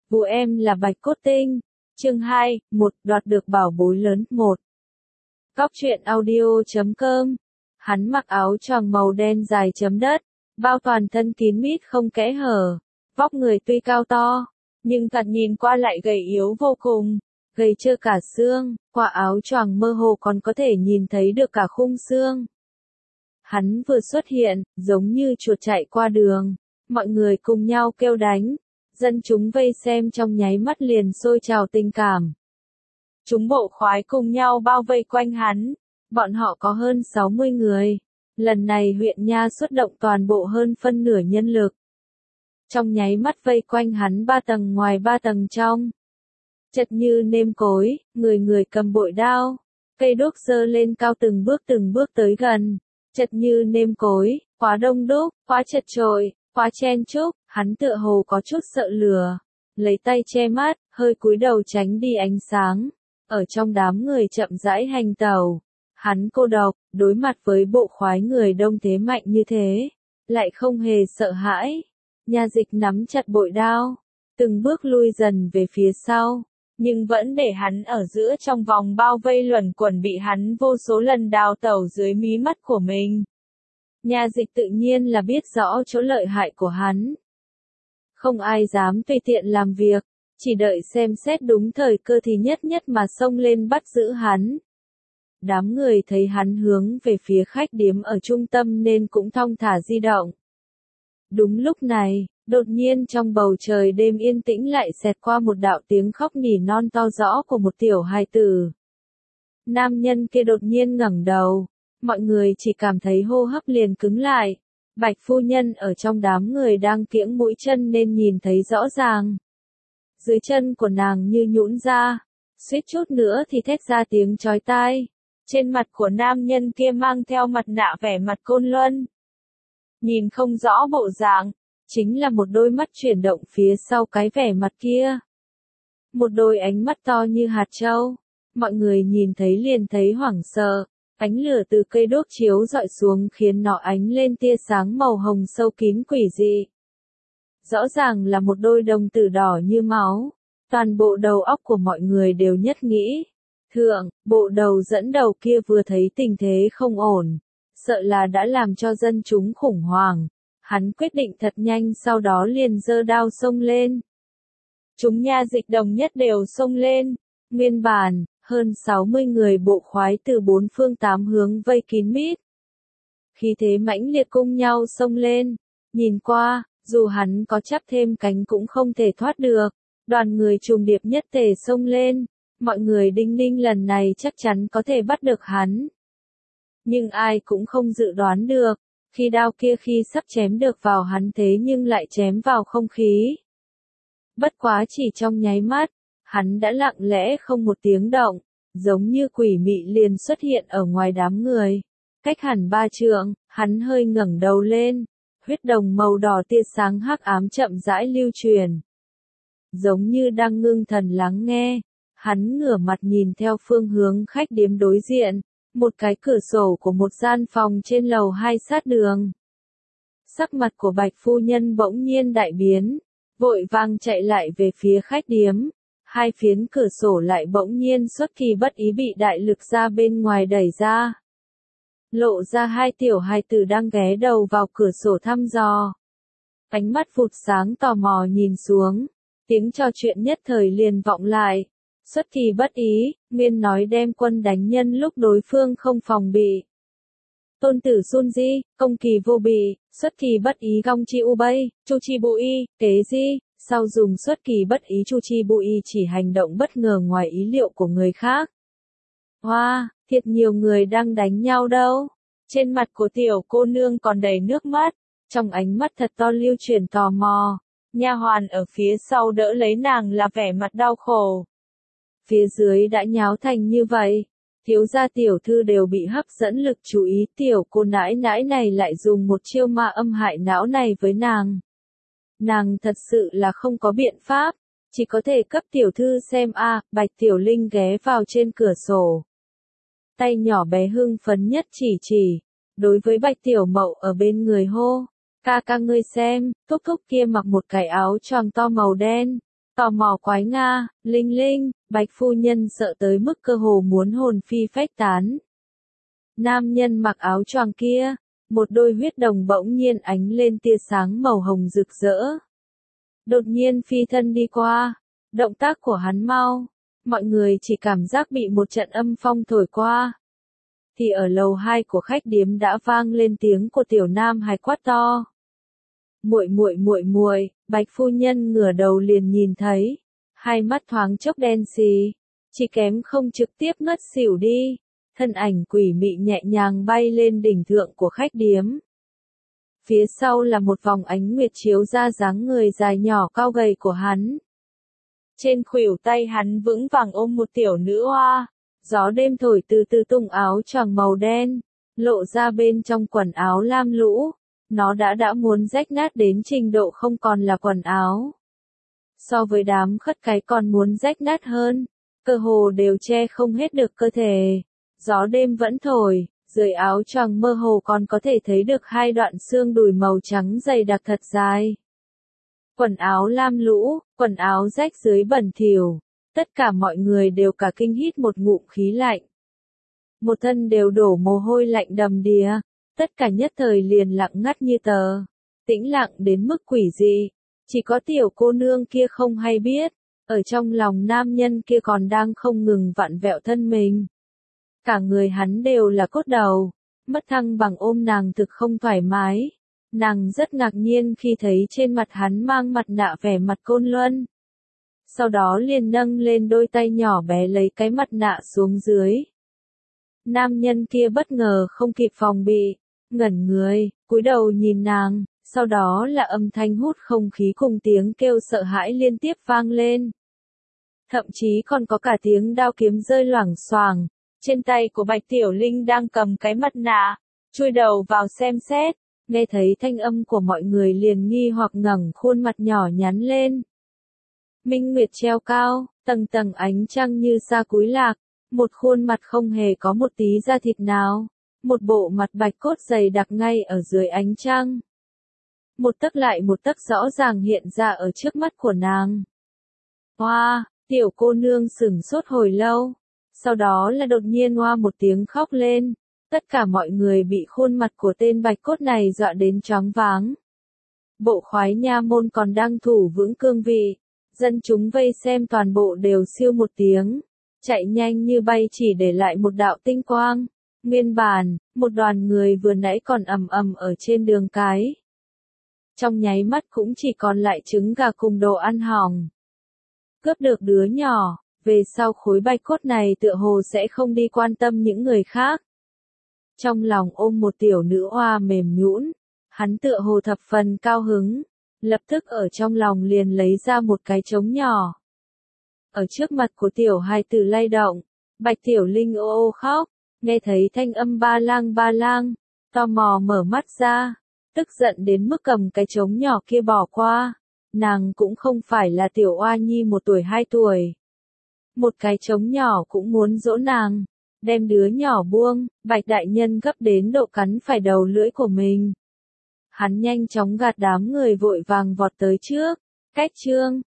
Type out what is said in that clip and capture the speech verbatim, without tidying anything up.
Vụ em là Bạch Cốt Tinh. Chương hai, một, đoạt được bảo bối lớn, một. Góc truyện audio chấm com. Hắn mặc áo choàng màu đen dài chấm đất, bao toàn thân kín mít không kẽ hở. Vóc người tuy cao to, nhưng thật nhìn qua lại gầy yếu vô cùng, gầy trơ cả xương, qua áo choàng mơ hồ còn có thể nhìn thấy được cả khung xương. Hắn vừa xuất hiện, giống như chuột chạy qua đường, mọi người cùng nhau kêu đánh. Dân chúng vây xem trong nháy mắt liền sôi trào tình cảm. Chúng bộ khoái cùng nhau bao vây quanh hắn, bọn họ có hơn sáu mươi người. Lần này huyện Nha xuất động toàn bộ hơn phân nửa nhân lực. Trong nháy mắt vây quanh hắn ba tầng ngoài ba tầng trong. Chật như nêm cối, người người cầm bội đao, cây đuốc giơ lên cao từng bước từng bước tới gần. Chật như nêm cối, quá đông đúc, quá chật chội, quá chen chúc, hắn tựa hồ có chút sợ lửa, lấy tay che mắt, hơi cúi đầu tránh đi ánh sáng. Ở trong đám người chậm rãi hành tàu, hắn cô độc, đối mặt với bộ khoái người đông thế mạnh như thế, lại không hề sợ hãi. Nha Dịch nắm chặt bội đao, từng bước lui dần về phía sau, nhưng vẫn để hắn ở giữa trong vòng bao vây luẩn quẩn bị hắn vô số lần đào tẩu dưới mí mắt của mình. Nha Dịch tự nhiên là biết rõ chỗ lợi hại của hắn. Không ai dám tùy tiện làm việc, chỉ đợi xem xét đúng thời cơ thì nhất nhất mà xông lên bắt giữ hắn. Đám người thấy hắn hướng về phía khách điếm ở trung tâm nên cũng thong thả di động. Đúng lúc này, đột nhiên trong bầu trời đêm yên tĩnh lại xẹt qua một đạo tiếng khóc nỉ non to rõ của một tiểu hài tử. Nam nhân kia đột nhiên ngẩng đầu, mọi người chỉ cảm thấy hô hấp liền cứng lại. Bạch phu nhân ở trong đám người đang kiễng mũi chân nên nhìn thấy rõ ràng. Dưới chân của nàng như nhũn ra, suýt chút nữa thì thét ra tiếng chói tai. Trên mặt của nam nhân kia mang theo mặt nạ vẻ mặt côn luân. Nhìn không rõ bộ dạng, chính là một đôi mắt chuyển động phía sau cái vẻ mặt kia. Một đôi ánh mắt to như hạt trâu, mọi người nhìn thấy liền thấy hoảng sợ. Ánh lửa từ cây đuốc chiếu dọi xuống khiến nó ánh lên tia sáng màu hồng sâu kín quỷ dị. Rõ ràng là một đôi đồng tử đỏ như máu. Toàn bộ đầu óc của mọi người đều nhất nghĩ. Thượng, bộ đầu dẫn đầu kia vừa thấy tình thế không ổn, sợ là đã làm cho dân chúng khủng hoảng. Hắn quyết định thật nhanh sau đó liền giơ đao xông lên. Chúng Nha Dịch đồng nhất đều xông lên. Nguyên bản, hơn sáu mươi người bộ khoái từ bốn phương tám hướng vây kín mít. Khí thế mãnh liệt cùng nhau xông lên, nhìn qua, dù hắn có chắp thêm cánh cũng không thể thoát được. Đoàn người trùng điệp nhất tề xông lên, mọi người đinh ninh lần này chắc chắn có thể bắt được hắn. Nhưng ai cũng không dự đoán được, khi đao kia khi sắp chém được vào hắn thế nhưng lại chém vào không khí. Bất quá chỉ trong nháy mắt, hắn đã lặng lẽ không một tiếng động, giống như quỷ mị liền xuất hiện ở ngoài đám người. Cách hẳn ba trượng, hắn hơi ngẩng đầu lên, huyết đồng màu đỏ tia sáng hắc ám chậm rãi lưu truyền. Giống như đang ngưng thần lắng nghe, hắn ngửa mặt nhìn theo phương hướng khách điếm đối diện, một cái cửa sổ của một gian phòng trên lầu hai sát đường. Sắc mặt của Bạch phu nhân bỗng nhiên đại biến, vội vàng chạy lại về phía khách điếm. Hai phiến cửa sổ lại bỗng nhiên xuất kỳ bất ý bị đại lực ra bên ngoài đẩy ra. Lộ ra hai tiểu hài tử đang ghé đầu vào cửa sổ thăm dò. Ánh mắt phụt sáng tò mò nhìn xuống, tiếng trò chuyện nhất thời liền vọng lại. Xuất kỳ bất ý, Nguyên nói đem quân đánh nhân lúc đối phương không phòng bị. Tôn tử Sun Di, công kỳ vô bị, xuất kỳ bất ý gong chi u bay, chu chi bụi, kế di. Sau dùng xuất kỳ bất ý chu chi bụi chỉ hành động bất ngờ ngoài ý liệu của người khác. Hoa, wow, thiệt nhiều người đang đánh nhau đâu. Trên mặt của tiểu cô nương còn đầy nước mắt, trong ánh mắt thật to lưu truyền tò mò. Nha hoàn ở phía sau đỡ lấy nàng là vẻ mặt đau khổ. Phía dưới đã nháo thành như vậy, thiếu gia tiểu thư đều bị hấp dẫn lực chú ý, tiểu cô nãi nãi này lại dùng một chiêu ma âm hại não này với nàng. Nàng thật sự là không có biện pháp, chỉ có thể cấp tiểu thư xem a. À, Bạch Tiểu Linh ghé vào trên cửa sổ. Tay nhỏ bé hưng phấn nhất chỉ chỉ, đối với Bạch Tiểu Mậu ở bên người hô, ca ca ngươi xem, thúc thúc kia mặc một cái áo choàng to màu đen, Tò mò quái Nga, Linh Linh, Bạch phu nhân sợ tới mức cơ hồ muốn hồn phi phách tán. Nam nhân mặc áo choàng kia, một đôi huyết đồng bỗng nhiên ánh lên tia sáng màu hồng rực rỡ. Đột nhiên phi thân đi qua, động tác của hắn mau, mọi người chỉ cảm giác bị một trận âm phong thổi qua. Thì ở lầu hai của khách điếm đã vang lên tiếng của tiểu nam hài quát to. Muội muội muội muội, Bạch phu nhân ngửa đầu liền nhìn thấy, hai mắt thoáng chốc đen xì, chỉ kém không trực tiếp ngất xỉu đi, thân ảnh quỷ mị nhẹ nhàng bay lên đỉnh thượng của khách điếm. Phía sau là một vòng ánh nguyệt chiếu ra dáng người dài nhỏ cao gầy của hắn. Trên khuỷu tay hắn vững vàng ôm một tiểu nữ hoa, gió đêm thổi từ từ tung áo choàng màu đen, lộ ra bên trong quần áo lam lũ. Nó đã đã muốn rách nát đến trình độ không còn là quần áo. So với đám khất cái còn muốn rách nát hơn, cơ hồ đều che không hết được cơ thể. Gió đêm vẫn thổi, dưới áo choàng mơ hồ còn có thể thấy được hai đoạn xương đùi màu trắng dày đặc thật dài. Quần áo lam lũ, quần áo rách dưới bẩn thỉu, tất cả mọi người đều cả kinh hít một ngụm khí lạnh. Một thân đều đổ mồ hôi lạnh đầm đìa. Tất cả nhất thời liền lặng ngắt như tờ, tĩnh lặng đến mức quỷ dị, chỉ có tiểu cô nương kia không hay biết, ở trong lòng nam nhân kia còn đang không ngừng vặn vẹo thân mình. Cả người hắn đều là cốt đầu, mất thăng bằng ôm nàng thực không thoải mái, nàng rất ngạc nhiên khi thấy trên mặt hắn mang mặt nạ vẻ mặt côn luân. Sau đó liền nâng lên đôi tay nhỏ bé lấy cái mặt nạ xuống dưới. Nam nhân kia bất ngờ không kịp phòng bị, ngẩn người, cúi đầu nhìn nàng, sau đó là âm thanh hút không khí cùng tiếng kêu sợ hãi liên tiếp vang lên. Thậm chí còn có cả tiếng đao kiếm rơi loảng xoảng, trên tay của Bạch Tiểu Linh đang cầm cái mặt nạ, chui đầu vào xem xét, nghe thấy thanh âm của mọi người liền nghi hoặc ngẩng khuôn mặt nhỏ nhắn lên. Minh nguyệt treo cao, tầng tầng ánh trăng như sa cúi lạc, một khuôn mặt không hề có một tí da thịt nào. Một bộ mặt bạch cốt dày đặc ngay ở dưới ánh trăng. Một tấc lại một tấc rõ ràng hiện ra ở trước mắt của nàng. Hoa, tiểu cô nương sửng sốt hồi lâu. Sau đó là đột nhiên hoa một tiếng khóc lên. Tất cả mọi người bị khuôn mặt của tên bạch cốt này dọa đến choáng váng. Bộ khoái nha môn còn đang thủ vững cương vị. Dân chúng vây xem toàn bộ đều siêu một tiếng. Chạy nhanh như bay chỉ để lại một đạo tinh quang. Nguyên bản, một đoàn người vừa nãy còn ầm ầm ở trên đường cái. Trong nháy mắt cũng chỉ còn lại trứng gà cùng đồ ăn hỏng. Cướp được đứa nhỏ, về sau khối bạch cốt này tựa hồ sẽ không đi quan tâm những người khác. Trong lòng ôm một tiểu nữ hoa mềm nhũn, hắn tựa hồ thập phần cao hứng, lập tức ở trong lòng liền lấy ra một cái trống nhỏ. Ở trước mặt của tiểu hài tử lay động, Bạch Tiểu Linh ô ô khóc. Nghe thấy thanh âm ba lang ba lang, tò mò mở mắt ra, tức giận đến mức cầm cái trống nhỏ kia bỏ qua. Nàng cũng không phải là tiểu oa nhi một tuổi hai tuổi. Một cái trống nhỏ cũng muốn dỗ nàng, đem đứa nhỏ buông, Bạch đại nhân gấp đến độ cắn phải đầu lưỡi của mình. Hắn nhanh chóng gạt đám người vội vàng vọt tới trước, cách chương,